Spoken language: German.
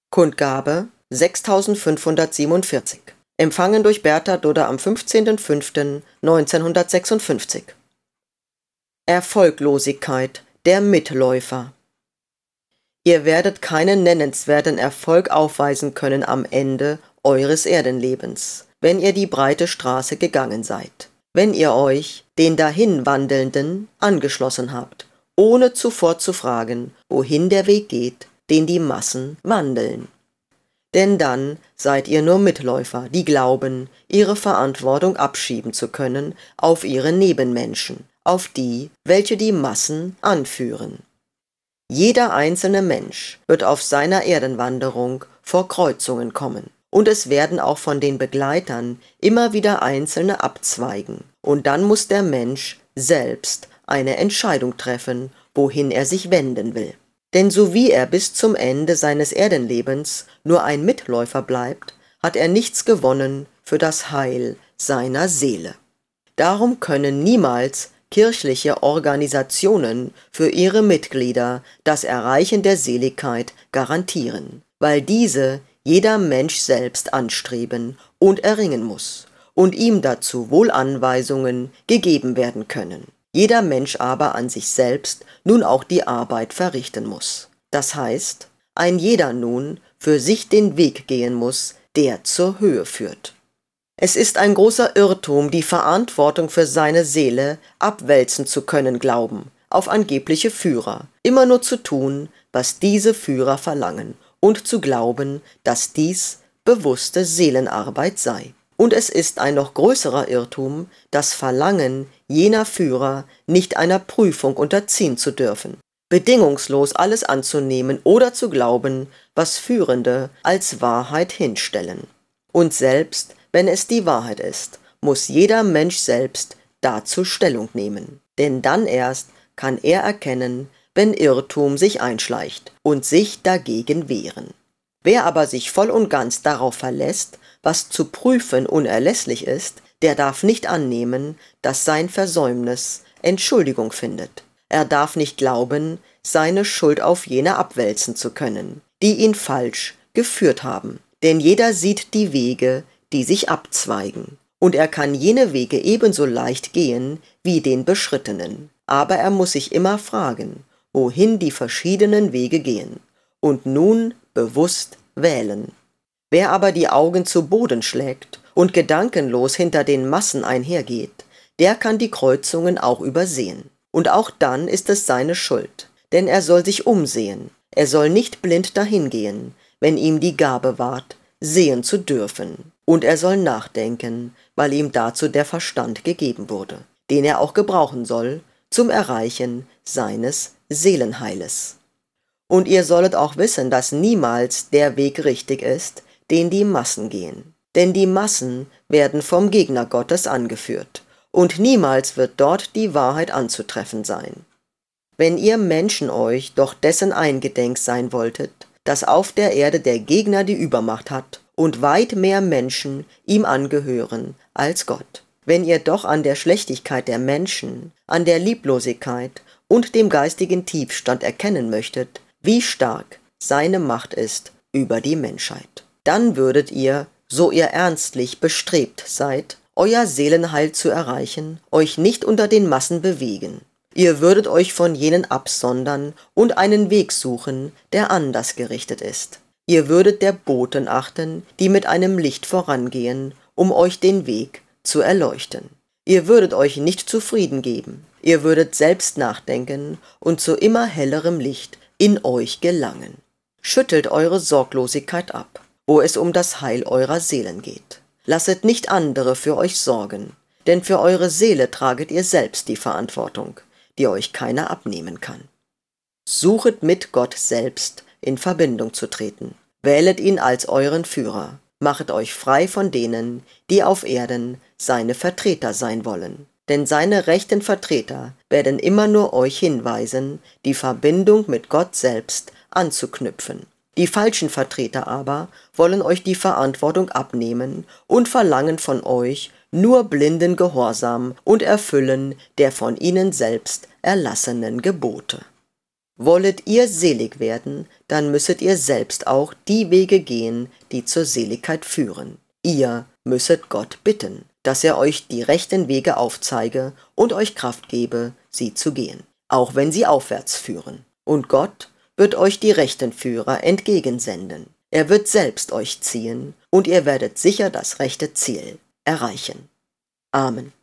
Kundgabe 6547. Empfangen durch Bertha Dudder am 15.05.1956. Erfolglosigkeit der Mitläufer. Ihr werdet keinen nennenswerten Erfolg aufweisen können am Ende eures Erdenlebens, wenn ihr die breite Straße gegangen seid, wenn ihr euch den Dahinwandelnden angeschlossen habt, ohne zuvor zu fragen, wohin der Weg geht, den die Massen wandeln. Denn dann seid ihr nur Mitläufer, die glauben, ihre Verantwortung abschieben zu können auf ihre Nebenmenschen, auf die, welche die Massen anführen. Jeder einzelne Mensch wird auf seiner Erdenwanderung vor Kreuzungen kommen, und es werden auch von den Begleitern immer wieder einzelne abzweigen, und dann muss der Mensch selbst eine Entscheidung treffen, wohin er sich wenden will. Denn so wie er bis zum Ende seines Erdenlebens nur ein Mitläufer bleibt, hat er nichts gewonnen für das Heil seiner Seele. Darum können niemals kirchliche Organisationen für ihre Mitglieder das Erreichen der Seligkeit garantieren, weil diese jeder Mensch selbst anstreben und erringen muss und ihm dazu wohl Anweisungen gegeben werden können. Jeder Mensch aber an sich selbst nun auch die Arbeit verrichten muss. Das heißt, ein jeder nun für sich den Weg gehen muss, der zur Höhe führt. Es ist ein großer Irrtum, die Verantwortung für seine Seele abwälzen zu können glauben, auf angebliche Führer, immer nur zu tun, was diese Führer verlangen, und zu glauben, dass dies bewusste Seelenarbeit sei. Und es ist ein noch größerer Irrtum, das Verlangen jener Führer nicht einer Prüfung unterziehen zu dürfen, bedingungslos alles anzunehmen oder zu glauben, was Führende als Wahrheit hinstellen. Und selbst wenn es die Wahrheit ist, muss jeder Mensch selbst dazu Stellung nehmen. Denn dann erst kann er erkennen, wenn Irrtum sich einschleicht und sich dagegen wehren. Wer aber sich voll und ganz darauf verlässt, was zu prüfen unerlässlich ist, der darf nicht annehmen, dass sein Versäumnis Entschuldigung findet. Er darf nicht glauben, seine Schuld auf jene abwälzen zu können, die ihn falsch geführt haben. Denn jeder sieht die Wege, die sich abzweigen. Und er kann jene Wege ebenso leicht gehen wie den beschrittenen. Aber er muss sich immer fragen, wohin die verschiedenen Wege gehen, und nun bewusst wählen. Wer aber die Augen zu Boden schlägt und gedankenlos hinter den Massen einhergeht, der kann die Kreuzungen auch übersehen. Und auch dann ist es seine Schuld, denn er soll sich umsehen. Er soll nicht blind dahingehen, wenn ihm die Gabe ward, sehen zu dürfen. Und er soll nachdenken, weil ihm dazu der Verstand gegeben wurde, den er auch gebrauchen soll zum Erreichen seines Seelenheiles. Und ihr sollet auch wissen, dass niemals der Weg richtig ist, den die Massen gehen. Denn die Massen werden vom Gegner Gottes angeführt, und niemals wird dort die Wahrheit anzutreffen sein. Wenn ihr Menschen euch doch dessen eingedenk sein wolltet, dass auf der Erde der Gegner die Übermacht hat und weit mehr Menschen ihm angehören als Gott. Wenn ihr doch an der Schlechtigkeit der Menschen, an der Lieblosigkeit und dem geistigen Tiefstand erkennen möchtet, wie stark seine Macht ist über die Menschheit, dann würdet ihr, so ihr ernstlich bestrebt seid, euer Seelenheil zu erreichen, euch nicht unter den Massen bewegen. Ihr würdet euch von jenen absondern und einen Weg suchen, der anders gerichtet ist. Ihr würdet der Boten achten, die mit einem Licht vorangehen, um euch den Weg zu erleuchten. Ihr würdet euch nicht zufrieden geben. Ihr würdet selbst nachdenken und zu immer hellerem Licht in euch gelangen. Schüttelt eure Sorglosigkeit ab, wo es um das Heil eurer Seelen geht. Lasset nicht andere für euch sorgen, denn für eure Seele traget ihr selbst die Verantwortung, die euch keiner abnehmen kann. Suchet mit Gott selbst in Verbindung zu treten. Wählet ihn als euren Führer. Machet euch frei von denen, die auf Erden seine Vertreter sein wollen. Denn seine rechten Vertreter werden immer nur euch hinweisen, die Verbindung mit Gott selbst anzuknüpfen. Die falschen Vertreter aber wollen euch die Verantwortung abnehmen und verlangen von euch nur blinden Gehorsam und Erfüllen der von ihnen selbst erlassenen Gebote. Wollet ihr selig werden, dann müsset ihr selbst auch die Wege gehen, die zur Seligkeit führen. Ihr müsset Gott bitten, dass er euch die rechten Wege aufzeige und euch Kraft gebe, sie zu gehen, auch wenn sie aufwärts führen. Und Gott wird euch die rechten Führer entgegensenden. Er wird selbst euch ziehen, und ihr werdet sicher das rechte Ziel erreichen. Amen.